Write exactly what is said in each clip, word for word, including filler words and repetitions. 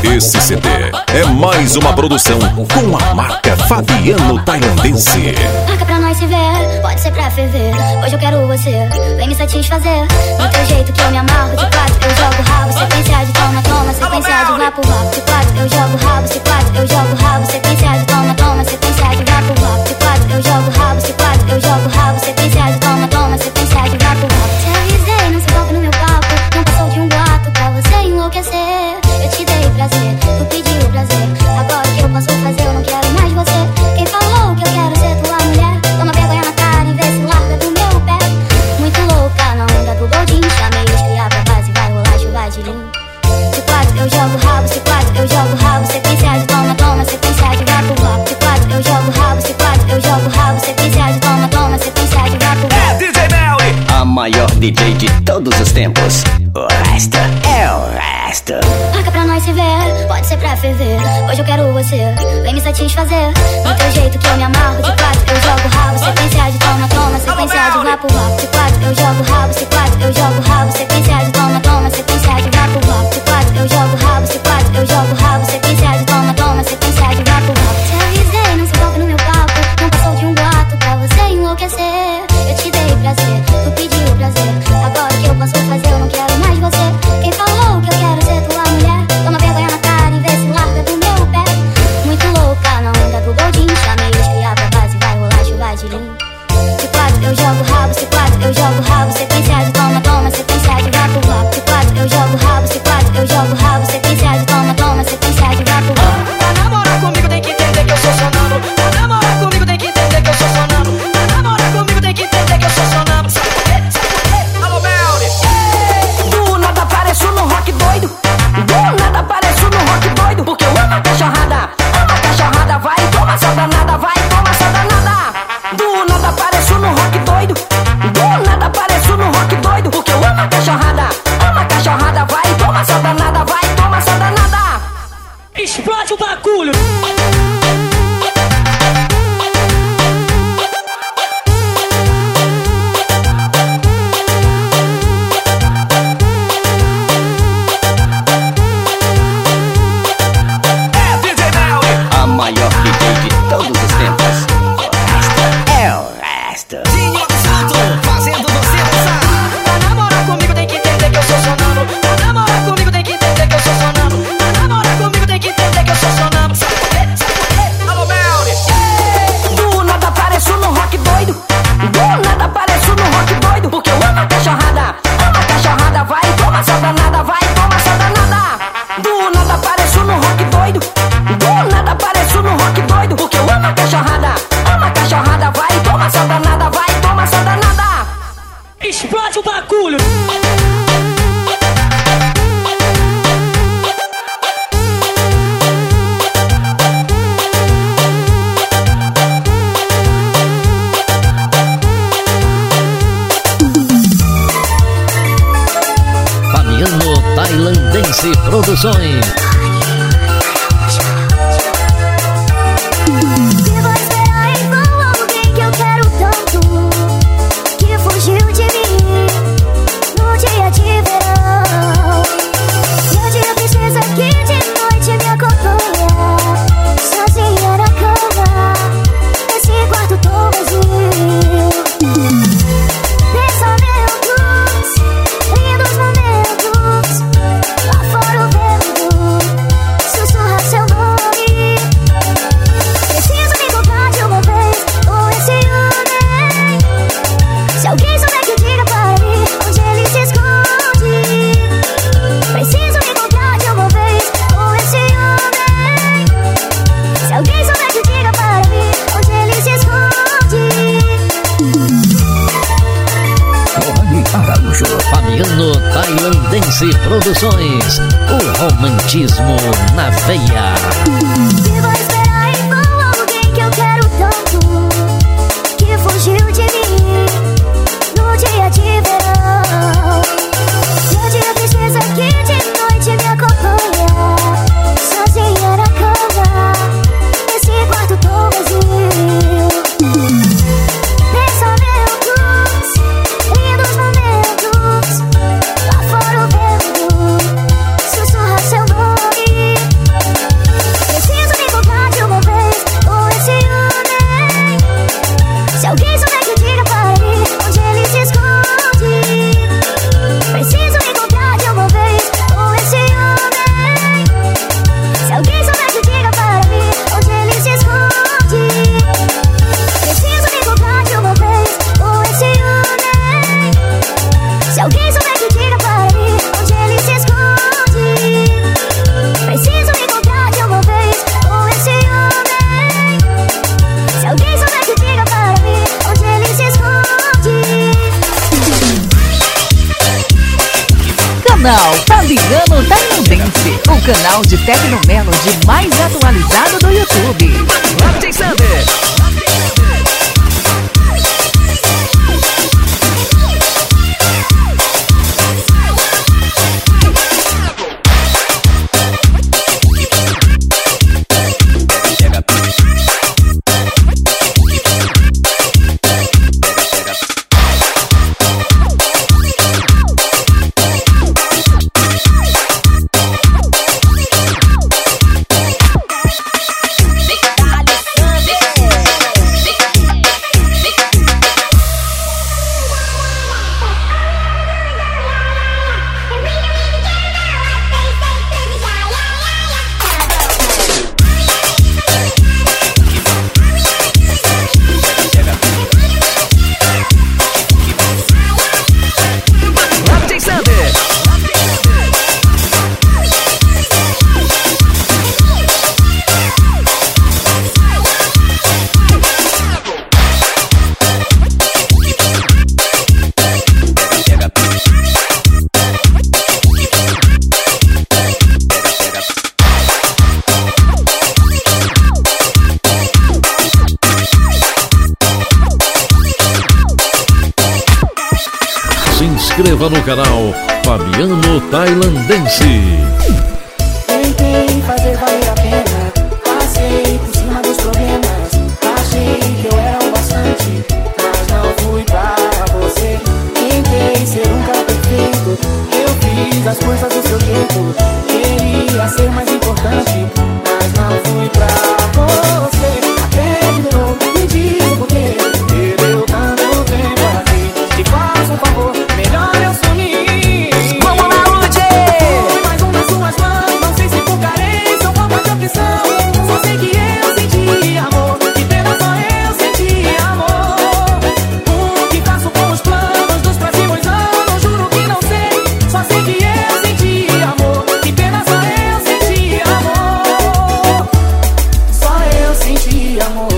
Esse C D é mais uma produção com a marca Fabiano Tailandense. Marca pra nós se ver, pode ser pra ferver. Hoje eu quero você, vem me satisfazer. Do teu jeito que eu me amarro, de quatro eu jogo rabo. Sequência de toma, toma, sequência de vapo, vapo. De quatro eu jogo rabo, se quatro eu jogo rabo. Sequência de toma, toma, sequência de vapo, vapo. De quatro eu jogo rabo, se quatro eu jogo rabo. Sequência de toma, toma, sequência de vapo, vapo. Te avisei, não se toca no meu papo. Não passou de um boato pra você enlouquecer. Eu te dei prazer, tu pediu prazer. Agora que eu posso fazer, eu não quero mais você. Quem falou que eu quero ser tua mulher? Toma vergonha na cara e vê se larga do meu pé. Muito louca na onda do Goldin. Chamei os cria pra base, vai rolar chuva de lim. De quatro eu jogo rabo, se quatro eu jogo rabo. Sequência de toma, toma, sequência de vapo, vapo. De quatro eu jogo rabo, se quatro eu jogo rabo. Sequência de toma, toma, sequência de vapo, vapo. É D J Melly, a maior D J de todos os tempos. O resto é o resto. Marca pra nós se ver, pode ser pra ferver. Hoje eu quero você, vem me satisfazer. Do teu jeito que eu me amarro, de quatro eu jogo rabo. Sequência de toma, toma, sequência de vapo, vapo. De quatro eu jogo rabo, se quatro eu jogo rabo. Sequência de toma, toma, sequência de vapo, vapo. De quatro eu jogo rabo, se quatro eu jogo rabo. Sequência de toma, toma, sequência de vapo, vapo. Te avisei, não se toca no meu papo. Não passou de um boato pra você enlouquecer. Eu te dei prazer, tu pediu prazer. Agora que eu posso fazer, eu não quero mais você. Quem falou que eu quero ser tua mulher? Toma vergonha na cara e vê se larga do meu pé. Muito louca na onda do Goldin. Chamei os cria pra base, vai rolar chuva de lim. De quatro eu jogo rabo, se quatro eu jogo rabo. Sequência de toma, toma, sequência de vapo, vapo. De quatro eu jogo rabo, se quatro eu jogo rabo. Sequência de toma, toma, sequência de vapo, vapo. Pra namorar comigo tem que entender que eu sou sonâmbulo. Pra namorar comigo tem que entender que eu sou sonâmbulo. Pra namorar comigo tem que entender que eu sou sonâmbulo. Sabe por quê? Sabe por quê? Alô, Melly! Do nada apareço no rock doido. Do nada apareço no rock doido. Porque eu amo a cachorrada. Amo a cachorrada, vai, toma essa danada, vai, toma essa danada. Do nada apareço no rock doido. Do nada apareço no rock doido. Porque eu amo a cachorrada. Amo a cachorrada, vai, toma essa danada, vai, toma essa danada. Explode o bagulho! A maior D J de todos os tempos. O resto é o resto. Dinho Santo, fazendo você dançar. Pra namorar comigo tem que entender que eu sou sonâmbulo. Pra namorar comigo tem que entender que eu sou sonâmbulo. Pra namorar comigo tem que entender que eu sou sonâmbulo. Sabe por quê? Sabe por quê? Alô, Melly! Do nada apareço no rock doido. Do nada apareço no rock doido. Porque eu amo a cachorrada. Amo a cachorrada, vai, toma essa danada, vai, toma essa danada. Do nada apareço no rock doido. Do nada apareço no rock doido. Porque eu amo a cachorrada. Amo a cachorrada, vai, toma essa danada, vai, toma essa danada. Explode o bagulho! Fabiano Tailandense Produções. Que vou esperar em vão alguém que eu quero tanto, que fugiu de mim no dia de verão. Meu dia precisa que de noite me acompanha, sozinha na cama, nesse quarto tão vazio. Pensamentos, lindos momentos, lá fora o vento sussurra seu nome. Preciso me encontrar de uma vez com esse homem. Se alguém souber que diga para mim onde ele se esconde. Preciso me encontrar de uma vez com esse homem. Se alguém souber que diga para mim onde ele se esconde. Rony Araújo. Fabiano Tailandense Produções. O romantismo na veia. Que vou esperar em vão alguém que eu quero tanto, que fugiu de mim no dia de verão. Meu dia precisa que de noite me acompanha, sozinha na cama, nesse quarto tão vazio. Pensamentos, lindos momentos, lá fora o vento sussurra seu nome. Canal Fabiano Tailandense, o canal de Tecnomelody mais atualizado do YouTube. Martin Sander. Se inscreva no canal Fabiano Tailandense. Tentei fazer valer a pena, passei por cima dos problemas. Achei que eu era o bastante, mas não fui pra você. Tentei ser um cara perfeito, eu fiz as coisas do seu jeito. Queria ser mais importante, mas não fui pra você. Até que demorou, me diz por quê. Perdeu tanto tempo aqui, te faço um favor, melhor eu sumir. Vamos lá, Rudy! Foi mais um das suas mãos, não sei se por carência ou falta de opção. Só sei que eu senti amor, que pena só eu senti amor. O que faço com os planos dos próximos anos, juro que não sei. Só sei que eu senti amor, que pena só eu senti amor. Só eu senti amor.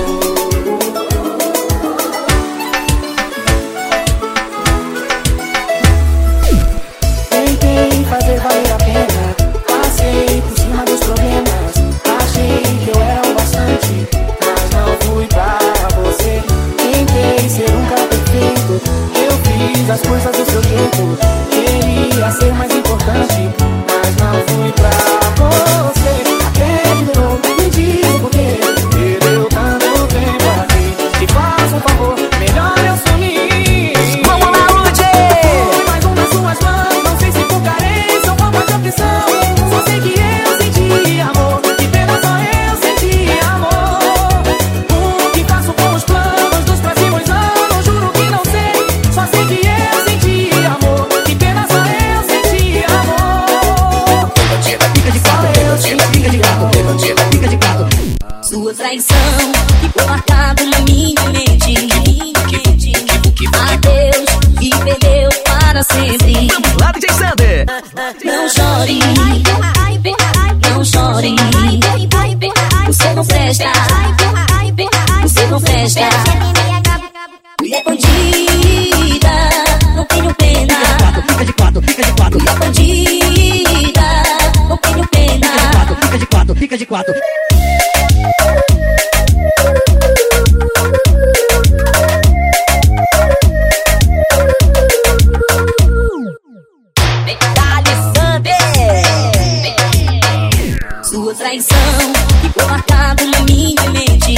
Tentei fazer valer a pena, passei por cima dos problemas. Achei que eu era o bastante, mas não fui pra você. Tentei ser um cara perfeito, eu fiz as coisas do seu jeito. Queria ser mais importante, mas não fui pra você. Até que demorou, me diz por quê. Perdeu tanto tempo aqui, te faço um favor, melhor eu sumir. Vamos lá, Rudy! Foi mais um das suas mãos, não sei se por carência ou falta de opção. Só sei que eu senti amor, que pena só eu senti amor. O que faço com os planos dos próximos anos, juro que não sei. Só sei que eu senti amor, que pena só eu senti amor. Fica de quatro, eu senti fica de quatro, fica de quatro. Sua traição ficou marcado na minha mente. Adeus, me perdeu para sempre. Lá, D J Sander. Não chore, não chore. Você não presta, você não presta. Mulher bandida, não tenho pena. Fica de quatro, fica de quatro, Mulher bandida, não tenho pena. fica de quatro, fica de quatro. Sua traição ficou marcado na minha mente.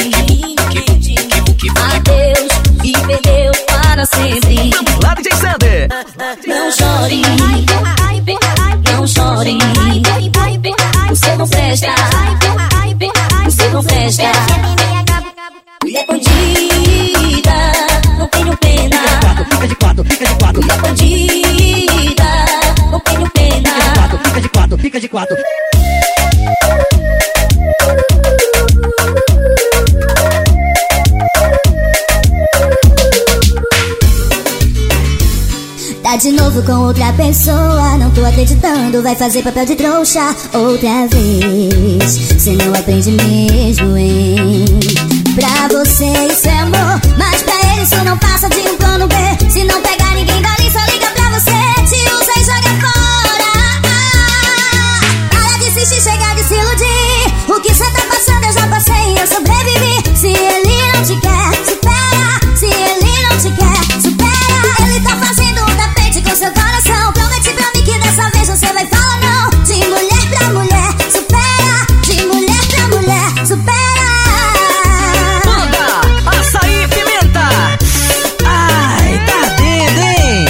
Adeus, me perdeu para sempre. Lá, D J Sander. Não chore, não chore. Você não presta, você não presta. Mulher bandida, não tenho pena. Fica de quatro, fica de quatro, Mulher bandida, não tenho pena. fica de quatro, fica de quatro. Tá de novo com outra pessoa, não tô acreditando, vai fazer papel de trouxa outra vez. Cê não aprende mesmo, hein? Pra você isso é amor, mas pra ele isso não passa de um plano B. Se não pegar ninguém dali, só liga pra você, te usa e joga fora. chega de se iludir. O que cê tá passando eu já passei e eu sobrevivi. Se ele não te quer, supera. Se ele não te quer, supera. Ele tá fazendo um tapete com seu coração. Promete pra mim que dessa vez você vai falar não. De mulher pra mulher, supera. De mulher pra mulher, supera. Manda açaí pimenta. Ai, tá doido, hein?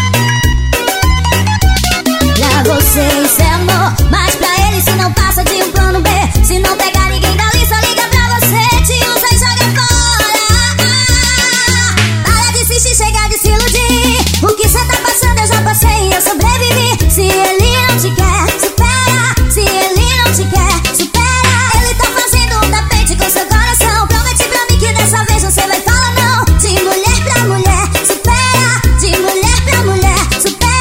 Pra você isso é amor, mas pra ele se não passa de um plano B. Se não pegar ninguém dali, só liga pra você. Te usa e joga fora. Para de insistir, chega de se iludir. O que cê tá passando eu já passei e eu sobrevivi. Se ele não te quer, supera. Se ele não te quer, supera. Ele tá fazendo um tapete com seu coração. Promete pra mim que dessa vez você vai falar não. De mulher pra mulher, supera. De mulher pra mulher, supera.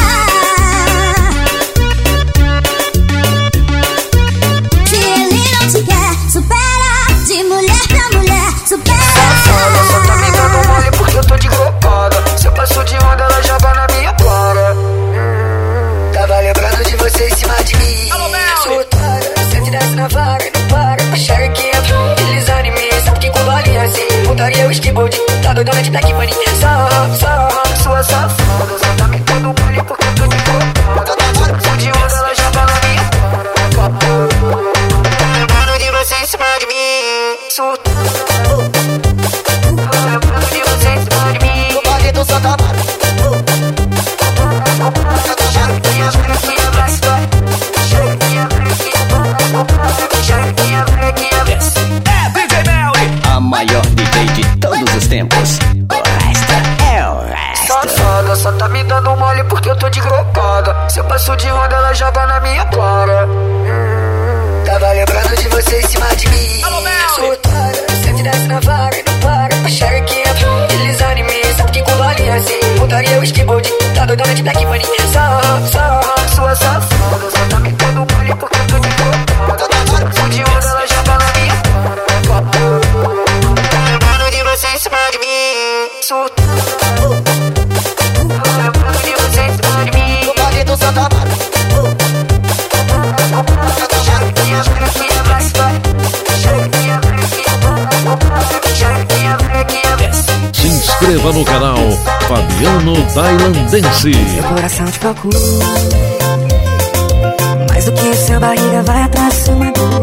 Se ele não te quer, supera. De mulher pra mulher, supera. Safada, só tá me dando mole porque eu tô de glopada. Se eu passo de onda, ela joga na minha cara. Hum, tava lembrando de você em cima de mim. Surtada, sente desce na vaga e não para. A xerequinha, desliza em mim. Sabe que quando olha assim, putaria o skateboard. Tá doidona de black money. Sarra, sarra, sua safada. Só tá me dando mole porque eu tô de glopada. Se de onda, ela joga na minha cara. Tava lembrando de você em cima de mim. Surtada. É D J Melly, A maior D J de todos os tempos. O resto é o resto. Safada, só tá me dando mole porque eu tô de glopada. Se eu passo de onda, ela joga na minha cara. Hum, tava lembrando de você em cima de mim. Surtada, sente desce na vaga e não para. A xerequinha, desliza em mim. Sabe que quando olha assim, putaria o skateboard. Tá doidona de black money. Sarra, sarra, sua safada. Só tá me dando mole porque eu tô de glopada. Se de onda, ela joga na minha cara. Tava lembrando de você em cima de mim. Surtada. Lembrando de você em cima de mim. No Vale do Santa Mara. Xerequinha, xerequinha, vai se vai. Xerequinha, xerequinha, xerequinha. Se inscreva no canal Fabiano Tailandense. Meu coração te procura, mais do que seu barriga vai atrás de sua dor.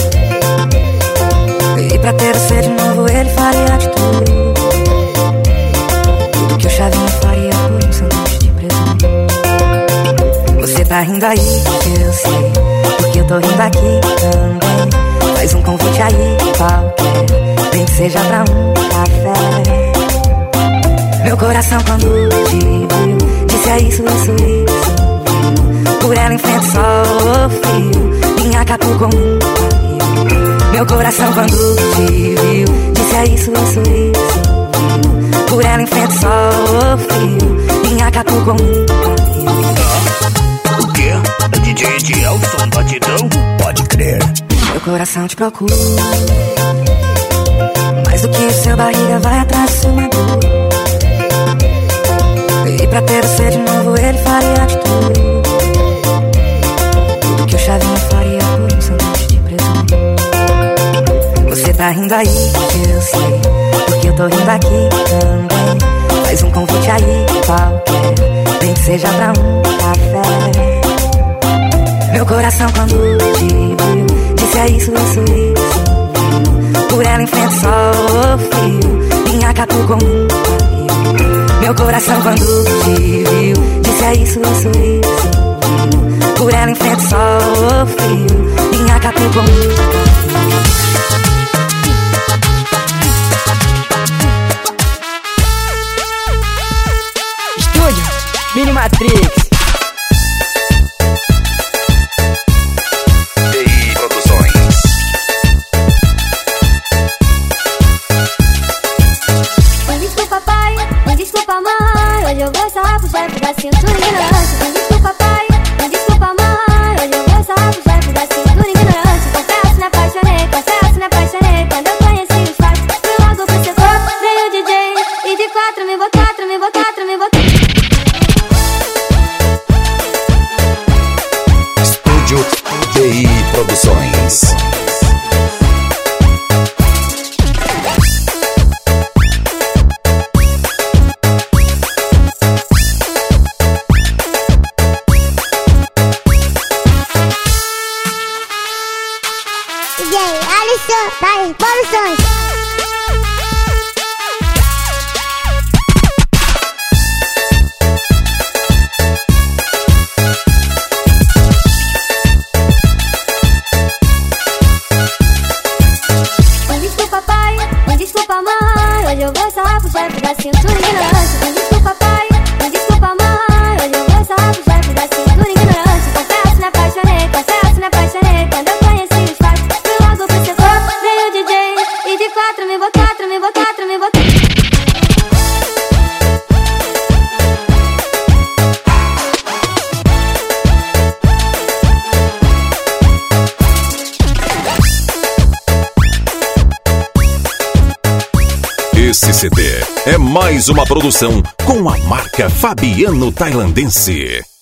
E pra ter você de novo ele faria de tudo. Tudo que o Chavinho faria por um sanduíche de presunto. Você tá rindo aí, eu sei, porque eu tô rindo aqui também. Faz um convite aí, qualquer, nem que seja pra um café. Meu coração quando te viu, disse é isso, isso, isso. Por ela enfrenta só o frio, minha catu com um barril. Meu coração quando te viu, disse é isso, isso, isso. Por ela enfrenta só o frio, minha catu com um barril. O quê? É D J de Elson Batidão? Pode crer. Meu coração te procura, mais do que seu barriga vai atrás de sua dor. E pra ter você de novo ele faria de tudo. Tudo que o Chavinho faria por um sanduíche de presunto. Você tá rindo aí, eu sei, porque eu tô rindo aqui também. Faz um convite aí, qualquer, nem que seja pra um café. Meu coração quando te viu, disse é isso, isso, isso. Por ela enfrenta só o frio, minha catu com um barril. Meu coração quando te viu, disse é isso, isso, isso. Por ela enfrenta só o frio, minha catu com um barril. Estúdio Mini Matrix. Da cintura ignorante, não desculpa pai, não desculpa mãe. Hoje eu vou sarrar pro chefe da cintura ignorante. Confesso Produções. D J Alisson das Produções. Hoje eu vou sarrar pro chefe da cintura ignorante. Me desculpa pai, me desculpa mãe. Hoje eu vou sarrar pro chefe da cintura ignorante. Confesso, me apaixonei, confesso, me apaixonei. Quando eu conheci os fatos, fui logo pro setor. Veio o D J e de quatro me botou, quatro me botou, quatro me botou. Esse C D é mais uma produção com a marca Fabiano Tailandense.